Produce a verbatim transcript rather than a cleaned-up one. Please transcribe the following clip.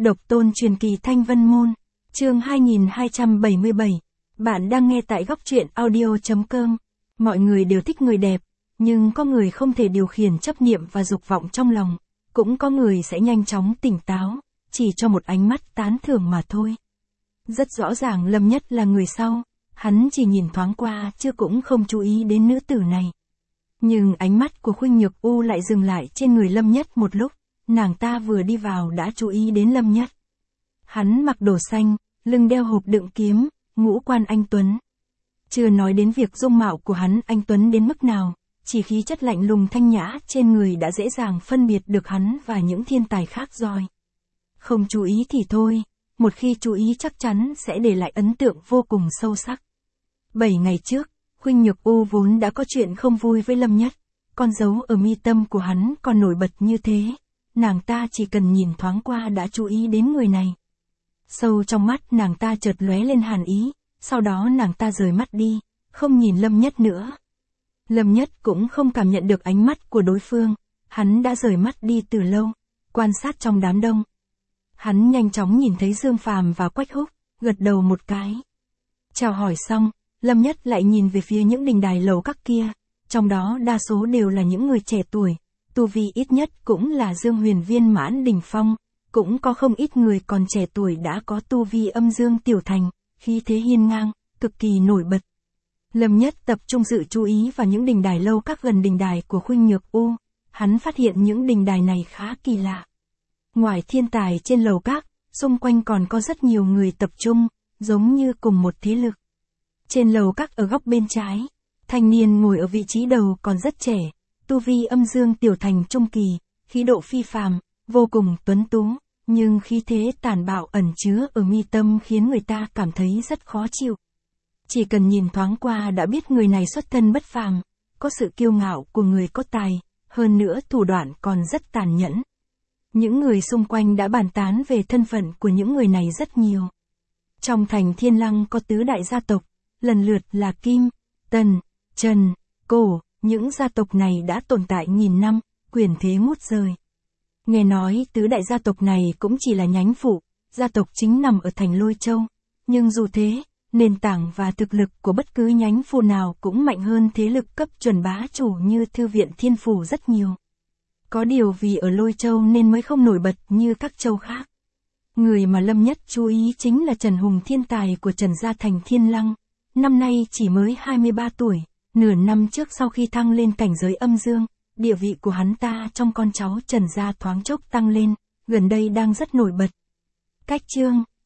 Độc tôn truyền kỳ Thanh Vân Môn, chương hai nghìn hai trăm bảy mươi bảy. Bạn đang nghe tại góc truyện audio chấm com. Mọi người đều thích người đẹp, nhưng có người không thể điều khiển chấp niệm và dục vọng trong lòng, cũng có người sẽ nhanh chóng tỉnh táo, chỉ cho một ánh mắt tán thưởng mà thôi. Rất rõ ràng Lâm Nhất là người sau, hắn chỉ nhìn thoáng qua chứ cũng không chú ý đến nữ tử này. Nhưng ánh mắt của Khuynh Nhược U lại dừng lại trên người Lâm Nhất một lúc, nàng ta vừa đi vào đã chú ý đến Lâm Nhất. Hắn mặc đồ xanh, lưng đeo hộp đựng kiếm, ngũ quan anh tuấn. Chưa nói đến việc dung mạo của hắn anh tuấn đến mức nào, chỉ khí chất lạnh lùng thanh nhã trên người đã dễ dàng phân biệt được hắn và những thiên tài khác rồi. Không chú ý thì thôi, một khi chú ý chắc chắn sẽ để lại ấn tượng vô cùng sâu sắc. Bảy ngày trước, Khuynh Nhược U vốn đã có chuyện không vui với Lâm Nhất, con dấu ở mi tâm của hắn còn nổi bật như thế, nàng ta chỉ cần nhìn thoáng qua đã chú ý đến người này. Sâu trong mắt nàng ta chợt lóe lên hàn ý, sau đó nàng ta rời mắt đi, không nhìn Lâm Nhất nữa. Lâm Nhất cũng không cảm nhận được ánh mắt của đối phương, hắn đã rời mắt đi từ lâu, quan sát trong đám đông. Hắn nhanh chóng nhìn thấy Dương Phàm và Quách Húc, gật đầu một cái. Chào hỏi xong, Lâm Nhất lại nhìn về phía những đình đài lầu các kia, trong đó đa số đều là những người trẻ tuổi, tu vi ít nhất cũng là Dương Huyền viên mãn đỉnh phong, cũng có không ít người còn trẻ tuổi đã có tu vi âm dương tiểu thành, khí thế hiên ngang, cực kỳ nổi bật. Lâm Nhất tập trung sự chú ý vào những đình đài lâu các gần đình đài của Khuynh Nhược U, hắn phát hiện những đình đài này khá kỳ lạ. Ngoài thiên tài trên lầu các, xung quanh còn có rất nhiều người tập trung, giống như cùng một thế lực. Trên lầu các ở góc bên trái, thanh niên ngồi ở vị trí đầu còn rất trẻ, tu vi âm dương tiểu thành trung kỳ, khí độ phi phàm, vô cùng tuấn tú, nhưng khí thế tàn bạo ẩn chứa ở mi tâm khiến người ta cảm thấy rất khó chịu. Chỉ cần nhìn thoáng qua đã biết người này xuất thân bất phàm, có sự kiêu ngạo của người có tài, hơn nữa thủ đoạn còn rất tàn nhẫn. Những người xung quanh đã bàn tán về thân phận của những người này rất nhiều. Trong thành Thiên Lăng có tứ đại gia tộc, lần lượt là Kim, Tần, Trần, Cổ, những gia tộc này đã tồn tại nghìn năm, quyền thế ngút trời. Nghe nói tứ đại gia tộc này cũng chỉ là nhánh phụ, gia tộc chính nằm ở thành Lôi Châu, nhưng dù thế, nền tảng và thực lực của bất cứ nhánh phụ nào cũng mạnh hơn thế lực cấp chuẩn bá chủ như Thư viện Thiên Phủ rất nhiều. Có điều vì ở Lôi Châu nên mới không nổi bật như các châu khác. Người mà Lâm Nhất chú ý chính là Trần Hùng, thiên tài của Trần gia thành Thiên Lăng, năm nay chỉ mới hai mươi ba tuổi, nửa năm trước sau khi thăng lên cảnh giới âm dương, địa vị của hắn ta trong con cháu Trần gia thoáng chốc tăng lên, gần đây đang rất nổi bật. Cách chương